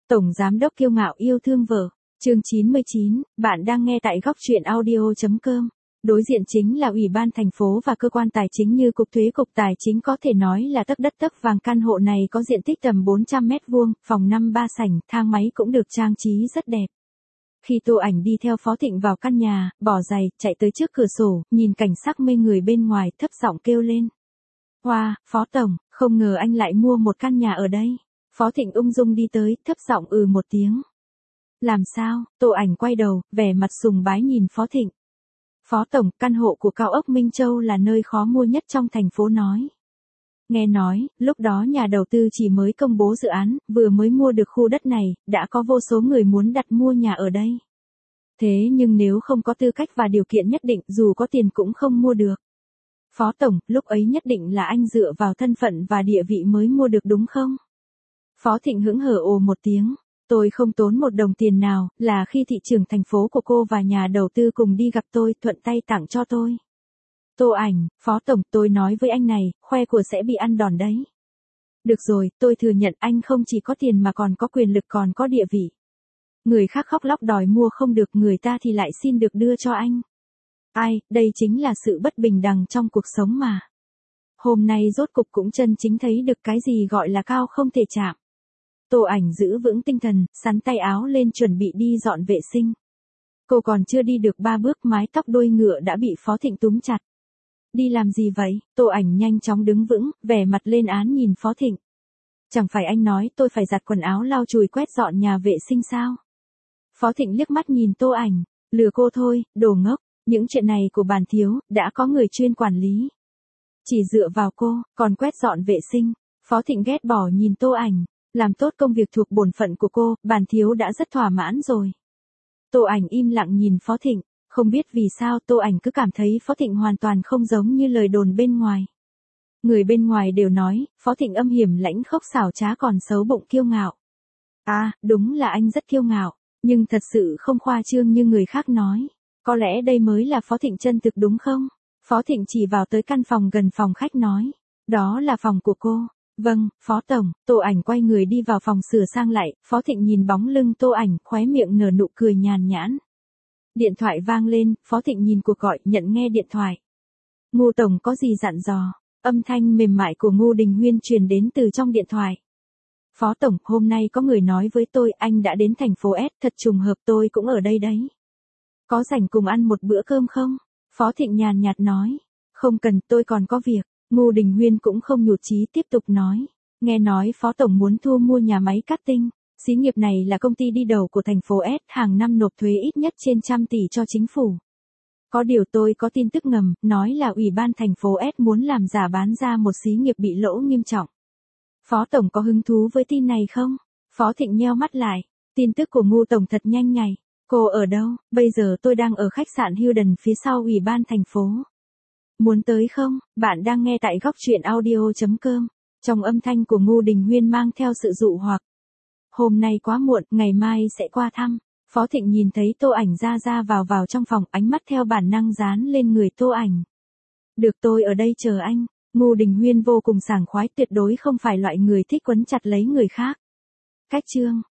Tổng giám đốc kiêu ngạo yêu thương vợ. Chương 99, bạn đang nghe tại góc truyện audio.com. Đối diện chính là Ủy ban thành phố và cơ quan tài chính như Cục Thuế, Cục Tài chính, có thể nói là tấc đất tấc vàng. Căn hộ này có diện tích tầm 400 mét vuông, phòng 5-3 sảnh, thang máy cũng được trang trí rất đẹp. Khi Tô Ảnh đi theo Phó Thịnh vào căn nhà, bỏ giày, chạy tới trước cửa sổ, nhìn cảnh sắc mê người bên ngoài, thấp giọng kêu lên. Wow, Phó Tổng, không ngờ anh lại mua một căn nhà ở đây. Phó Thịnh ung dung đi tới, thấp giọng một tiếng. Làm sao? Tô Ảnh quay đầu, vẻ mặt sùng bái nhìn Phó Thịnh. Phó Tổng, căn hộ của cao ốc Minh Châu là nơi khó mua nhất trong thành phố nói. Nghe nói, lúc đó nhà đầu tư chỉ mới công bố dự án, vừa mới mua được khu đất này, đã có vô số người muốn đặt mua nhà ở đây. Thế nhưng nếu không có tư cách và điều kiện nhất định, dù có tiền cũng không mua được. Phó Tổng, lúc ấy nhất định là anh dựa vào thân phận và địa vị mới mua được đúng không? Phó Thịnh hững hờ ồ một tiếng. Tôi không tốn một đồng tiền nào, là khi thị trưởng thành phố của cô và nhà đầu tư cùng đi gặp tôi, thuận tay tặng cho tôi. Tô Ảnh, Phó Tổng, tôi nói với anh này, khoe của sẽ bị ăn đòn đấy. Được rồi, tôi thừa nhận anh không chỉ có tiền mà còn có quyền lực, còn có địa vị. Người khác khóc lóc đòi mua không được, người ta thì lại xin được đưa cho anh. Ai, đây chính là sự bất bình đẳng trong cuộc sống mà. Hôm nay rốt cục cũng chân chính thấy được cái gì gọi là cao không thể chạm. Tô Ảnh giữ vững tinh thần, sắn tay áo lên chuẩn bị đi dọn vệ sinh. Cô còn chưa đi được 3 bước, mái tóc đuôi ngựa đã bị Phó Thịnh túm chặt. Đi làm gì vậy? Tô Ảnh nhanh chóng đứng vững, vẻ mặt lên án nhìn Phó Thịnh. Chẳng phải anh nói tôi phải giặt quần áo, lau chùi, quét dọn nhà vệ sinh sao? Phó Thịnh liếc mắt nhìn Tô Ảnh, lừa cô thôi, đồ ngốc, những chuyện này của bản thiếu, đã có người chuyên quản lý. Chỉ dựa vào cô, còn quét dọn vệ sinh. Phó Thịnh ghét bỏ nhìn Tô Ảnh. Làm tốt công việc thuộc bổn phận của cô, bản thiếu đã rất thỏa mãn rồi. Tô Ảnh im lặng nhìn Phó Thịnh, không biết vì sao Tô Ảnh cứ cảm thấy Phó Thịnh hoàn toàn không giống như lời đồn bên ngoài. Người bên ngoài đều nói, Phó Thịnh âm hiểm lãnh khốc xảo trá còn xấu bụng kiêu ngạo. À, đúng là anh rất kiêu ngạo, nhưng thật sự không khoa trương như người khác nói. Có lẽ đây mới là Phó Thịnh chân thực đúng không? Phó Thịnh chỉ vào tới căn phòng gần phòng khách nói, đó là phòng của cô. Vâng, Phó Tổng. Tô Ảnh quay người đi vào phòng sửa sang lại, Phó Thịnh nhìn bóng lưng Tô Ảnh, khóe miệng nở nụ cười nhàn nhãn. Điện thoại vang lên, Phó Thịnh nhìn cuộc gọi, nhận nghe điện thoại. Ngô Tổng có gì dặn dò? Âm thanh mềm mại của Ngô Đình Huyên truyền đến từ trong điện thoại. Phó Tổng, hôm nay có người nói với tôi anh đã đến thành phố S, thật trùng hợp tôi cũng ở đây đấy. Có rảnh cùng ăn một bữa cơm không? Phó Thịnh nhàn nhạt nói. Không cần, tôi còn có việc. Ngô Đình Huyên cũng không nhụt chí tiếp tục nói. Nghe nói Phó Tổng muốn thu mua nhà máy cắt tinh. Xí nghiệp này là công ty đi đầu của thành phố S, hàng năm nộp thuế ít nhất trên 100 tỷ cho chính phủ. Có điều tôi có tin tức ngầm, nói là Ủy ban thành phố S muốn làm giả bán ra một xí nghiệp bị lỗ nghiêm trọng. Phó Tổng có hứng thú với tin này không? Phó Thịnh nheo mắt lại. Tin tức của Ngô Tổng thật nhanh nhạy. Cô ở đâu? Bây giờ tôi đang ở khách sạn Hilton phía sau Ủy ban thành phố. Muốn tới không? Bạn đang nghe tại góc truyện audio.com. Trong âm thanh của Ngô Đình Huyên mang theo sự dụ hoặc. Hôm nay quá muộn, ngày mai sẽ qua thăm. Phó Thịnh nhìn thấy Tô Ảnh ra vào trong phòng, ánh mắt theo bản năng dán lên người Tô Ảnh. Được, tôi ở đây chờ anh. Ngô Đình Huyên vô cùng sảng khoái, tuyệt đối không phải loại người thích quấn chặt lấy người khác. Cách chương.